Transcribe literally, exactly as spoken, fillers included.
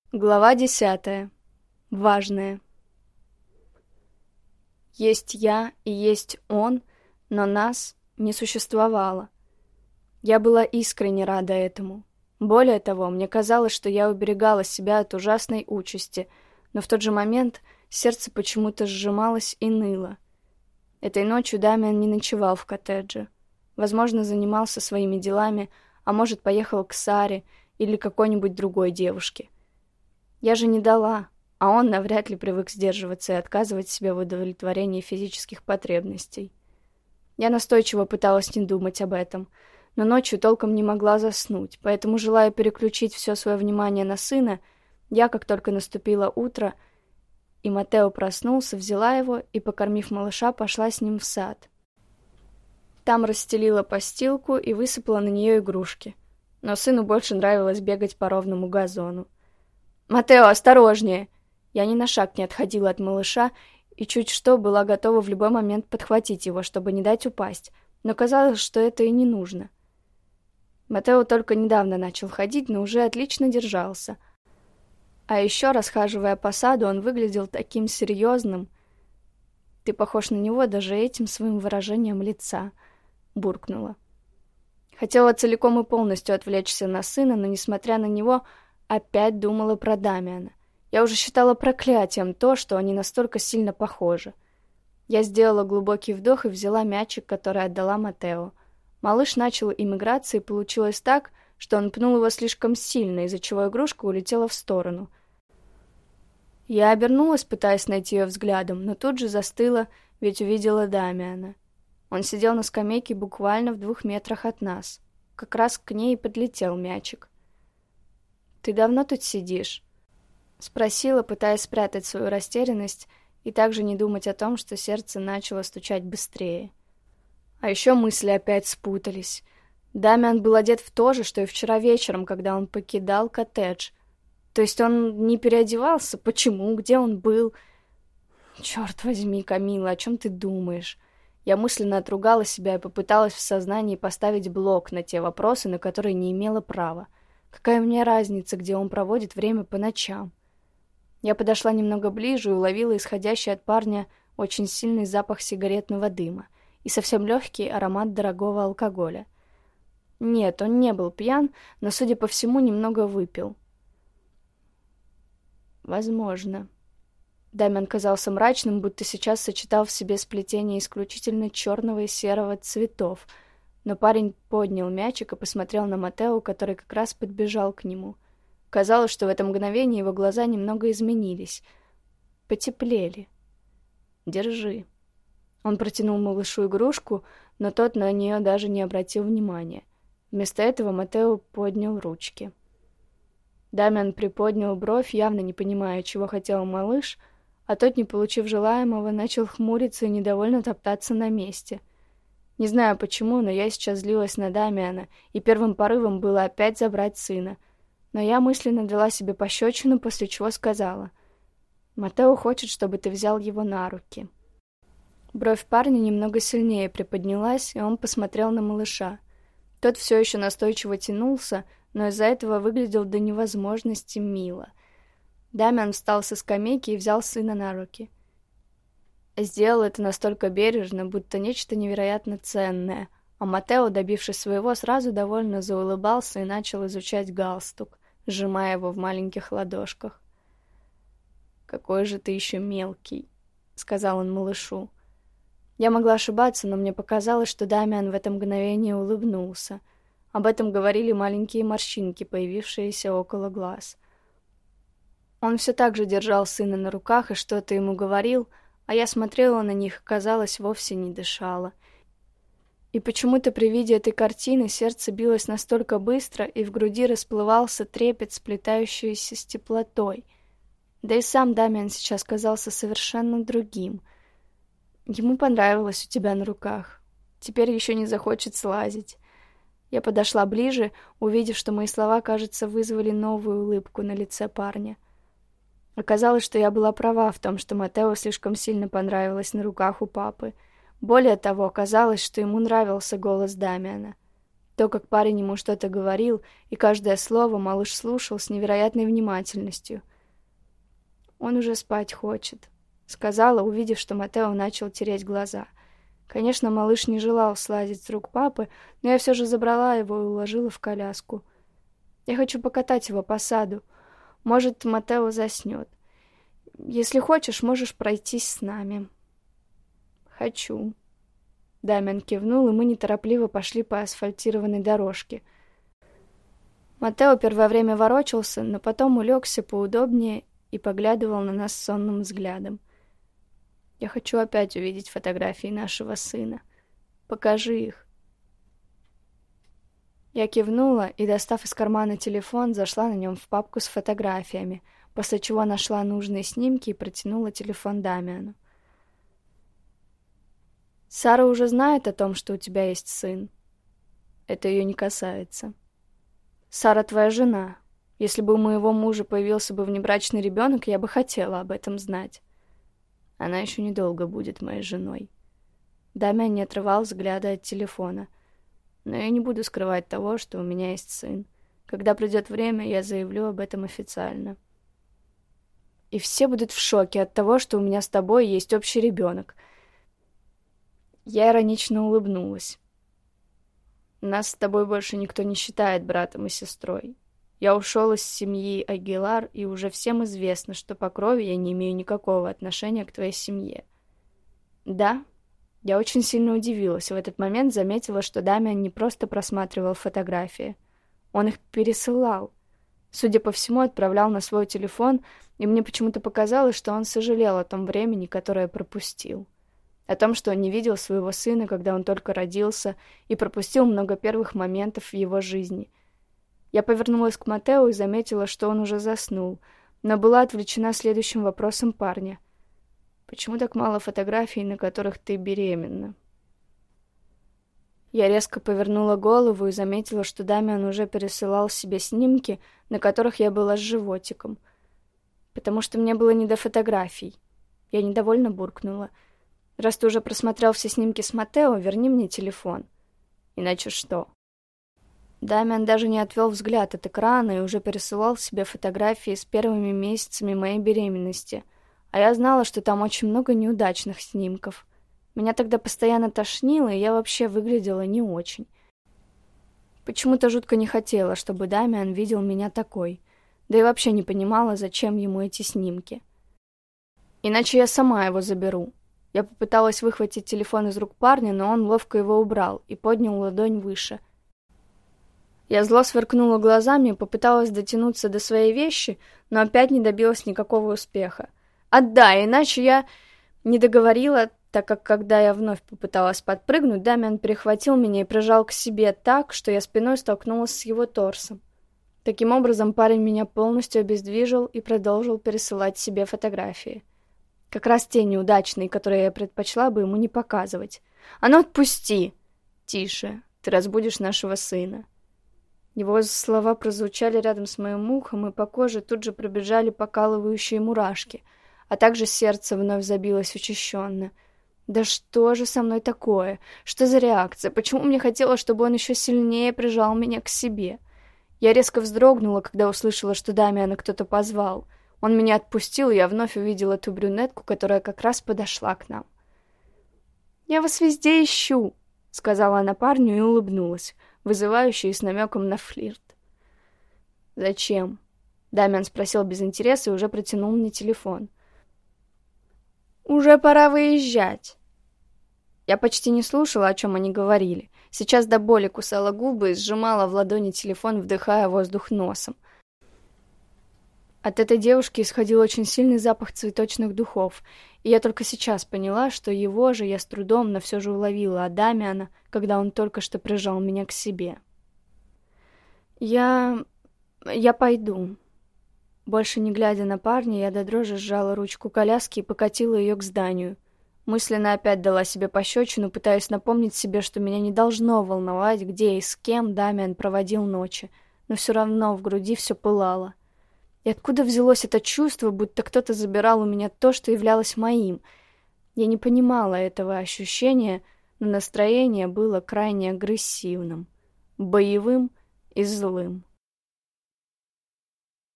Глава десятая. Важное. Есть я и есть он, но нас не существовало. Я была искренне рада этому. Более того, мне казалось, что я уберегала себя от ужасной участи, но в тот же момент сердце почему-то сжималось и ныло. Этой ночью Дамиан не ночевал в коттедже. Возможно, занимался своими делами, а может, поехал к Саре или какой-нибудь другой девушке. Я же не дала, а он навряд ли привык сдерживаться и отказывать себе в удовлетворении физических потребностей. Я настойчиво пыталась не думать об этом, но ночью толком не могла заснуть, поэтому, желая переключить все свое внимание на сына, я, как только наступило утро, и Матео проснулся, взяла его и, покормив малыша, пошла с ним в сад. Там расстелила постилку и высыпала на нее игрушки, но сыну больше нравилось бегать по ровному газону. «Матео, осторожнее!» Я ни на шаг не отходила от малыша и чуть что была готова в любой момент подхватить его, чтобы не дать упасть, но казалось, что это и не нужно. Матео только недавно начал ходить, но уже отлично держался. А еще, расхаживая по саду, он выглядел таким серьезным. «Ты похож на него даже этим своим выражением лица», — буркнула. Хотела целиком и полностью отвлечься на сына, но, несмотря на него, опять думала про Дамиана. Я уже считала проклятием то, что они настолько сильно похожи. Я сделала глубокий вдох и взяла мячик, который отдала Матео. Малыш начал им играться, и получилось так, что он пнул его слишком сильно, из-за чего игрушка улетела в сторону. Я обернулась, пытаясь найти ее взглядом, но тут же застыла, ведь увидела Дамиана. Он сидел на скамейке буквально в двух метрах от нас. Как раз к ней и подлетел мячик. «Ты давно тут сидишь?» — спросила, пытаясь спрятать свою растерянность и также не думать о том, что сердце начало стучать быстрее. А еще мысли опять спутались. Дамиан был одет в то же, что и вчера вечером, когда он покидал коттедж. То есть он не переодевался? Почему? Где он был? Черт возьми, Камила, о чем ты думаешь? Я мысленно отругала себя и попыталась в сознании поставить блок на те вопросы, на которые не имела права. Какая мне разница, где он проводит время по ночам? Я подошла немного ближе и уловила исходящий от парня очень сильный запах сигаретного дыма и совсем легкий аромат дорогого алкоголя. Нет, он не был пьян, но, судя по всему, немного выпил. Возможно. Дамиан казался мрачным, будто сейчас сочетал в себе сплетение исключительно черного и серого цветов, но парень поднял мячик и посмотрел на Матео, который как раз подбежал к нему. Казалось, что в это мгновение его глаза немного изменились. Потеплели. «Держи». Он протянул малышу игрушку, но тот на нее даже не обратил внимания. Вместо этого Матео поднял ручки. Дамиан приподнял бровь, явно не понимая, чего хотел малыш, а тот, не получив желаемого, начал хмуриться и недовольно топтаться на месте. Не знаю почему, но я сейчас злилась на Дамиана, и первым порывом было опять забрать сына. Но я мысленно дала себе пощечину, после чего сказала: «Матео хочет, чтобы ты взял его на руки». Бровь парня немного сильнее приподнялась, и он посмотрел на малыша. Тот все еще настойчиво тянулся, но из-за этого выглядел до невозможности мило. Дамиан встал со скамейки и взял сына на руки. Сделал это настолько бережно, будто нечто невероятно ценное, а Матео, добившись своего, сразу довольно заулыбался и начал изучать галстук, сжимая его в маленьких ладошках. «Какой же ты еще мелкий», — сказал он малышу. Я могла ошибаться, но мне показалось, что Дамиан в это мгновение улыбнулся. Об этом говорили маленькие морщинки, появившиеся около глаз. Он все так же держал сына на руках и что-то ему говорил, а я смотрела на них и, казалось, вовсе не дышала. И почему-то при виде этой картины сердце билось настолько быстро, и в груди расплывался трепет, сплетающийся с теплотой. Да и сам Дамиан сейчас казался совершенно другим. Ему понравилось у тебя на руках. Теперь еще не захочет слазить. Я подошла ближе, увидев, что мои слова, кажется, вызвали новую улыбку на лице парня. Оказалось, что я была права в том, что Матео слишком сильно понравилось на руках у папы. Более того, оказалось, что ему нравился голос Дамиана. То, как парень ему что-то говорил, и каждое слово малыш слушал с невероятной внимательностью. «Он уже спать хочет», — сказала, увидев, что Матео начал тереть глаза. Конечно, малыш не желал слазить с рук папы, но я все же забрала его и уложила в коляску. Я хочу покатать его по саду. Может, Матео заснет. Если хочешь, можешь пройтись с нами. Хочу. Дамиан кивнул, и мы неторопливо пошли по асфальтированной дорожке. Матео первое время ворочался, но потом улегся поудобнее и поглядывал на нас сонным взглядом. Я хочу опять увидеть фотографии нашего сына. Покажи их. Я кивнула и, достав из кармана телефон, зашла на нем в папку с фотографиями, после чего нашла нужные снимки и протянула телефон Дамиану. «Сара уже знает о том, что у тебя есть сын?» «Это ее не касается». «Сара твоя жена. Если бы у моего мужа появился бы внебрачный ребенок, я бы хотела об этом знать». «Она еще недолго будет моей женой». Дамиан не отрывал взгляда от телефона. «Но я не буду скрывать того, что у меня есть сын. Когда придет время, я заявлю об этом официально». «И все будут в шоке от того, что у меня с тобой есть общий ребенок». Я иронично улыбнулась. «Нас с тобой больше никто не считает братом и сестрой. Я ушел из семьи Агилар, и уже всем известно, что по крови я не имею никакого отношения к твоей семье». «Да?» Я очень сильно удивилась. В этот момент заметила, что Дамиан не просто просматривал фотографии. Он их пересылал. Судя по всему, отправлял на свой телефон, и мне почему-то показалось, что он сожалел о том времени, которое пропустил. О том, что он не видел своего сына, когда он только родился, и пропустил много первых моментов в его жизни. Я повернулась к Матео и заметила, что он уже заснул, но была отвлечена следующим вопросом парня. «Почему так мало фотографий, на которых ты беременна?» Я резко повернула голову и заметила, что Дамиан уже пересылал себе снимки, на которых я была с животиком. Потому что мне было не до фотографий. Я недовольно буркнула. «Раз ты уже просмотрел все снимки с Матео, верни мне телефон». «Иначе что?» Дамиан даже не отвел взгляд от экрана и уже пересылал себе фотографии с первыми месяцами моей беременности. А я знала, что там очень много неудачных снимков. Меня тогда постоянно тошнило, и я вообще выглядела не очень. Почему-то жутко не хотела, чтобы Дамиан видел меня такой. Да и вообще не понимала, зачем ему эти снимки. «Иначе я сама его заберу». Я попыталась выхватить телефон из рук парня, но он ловко его убрал и поднял ладонь выше. Я зло сверкнула глазами и попыталась дотянуться до своей вещи, но опять не добилась никакого успеха. «Отдай, иначе я...» Не договорила, так как, когда я вновь попыталась подпрыгнуть, Дамиан перехватил меня и прижал к себе так, что я спиной столкнулась с его торсом. Таким образом, парень меня полностью обездвижил и продолжил пересылать себе фотографии. Как раз те неудачные, которые я предпочла бы ему не показывать. «А ну отпусти!» «Тише, ты разбудишь нашего сына». Его слова прозвучали рядом с моим ухом, и по коже тут же пробежали покалывающие мурашки, а также сердце вновь забилось учащенно. «Да что же со мной такое? Что за реакция? Почему мне хотелось, чтобы он еще сильнее прижал меня к себе?» Я резко вздрогнула, когда услышала, что Дамиана кто-то позвал. Он меня отпустил, и я вновь увидела ту брюнетку, которая как раз подошла к нам. «Я вас везде ищу», — сказала она парню и улыбнулась, вызывающе и с намеком на флирт. «Зачем?» — Дамиан спросил без интереса и уже протянул мне телефон. «Уже пора выезжать». Я почти не слушала, о чем они говорили. Сейчас до боли кусала губы и сжимала в ладони телефон, вдыхая воздух носом. От этой девушки исходил очень сильный запах цветочных духов, и я только сейчас поняла, что его же я с трудом, но все же уловила от Дамиана, когда он только что прижал меня к себе. «Я... я пойду». Больше не глядя на парня, я до дрожи сжала ручку коляски и покатила ее к зданию. Мысленно опять дала себе пощечину, пытаясь напомнить себе, что меня не должно волновать, где и с кем Дамиан проводил ночи, но все равно в груди все пылало. И откуда взялось это чувство, будто кто-то забирал у меня то, что являлось моим? Я не понимала этого ощущения, но настроение было крайне агрессивным. боевым и злым.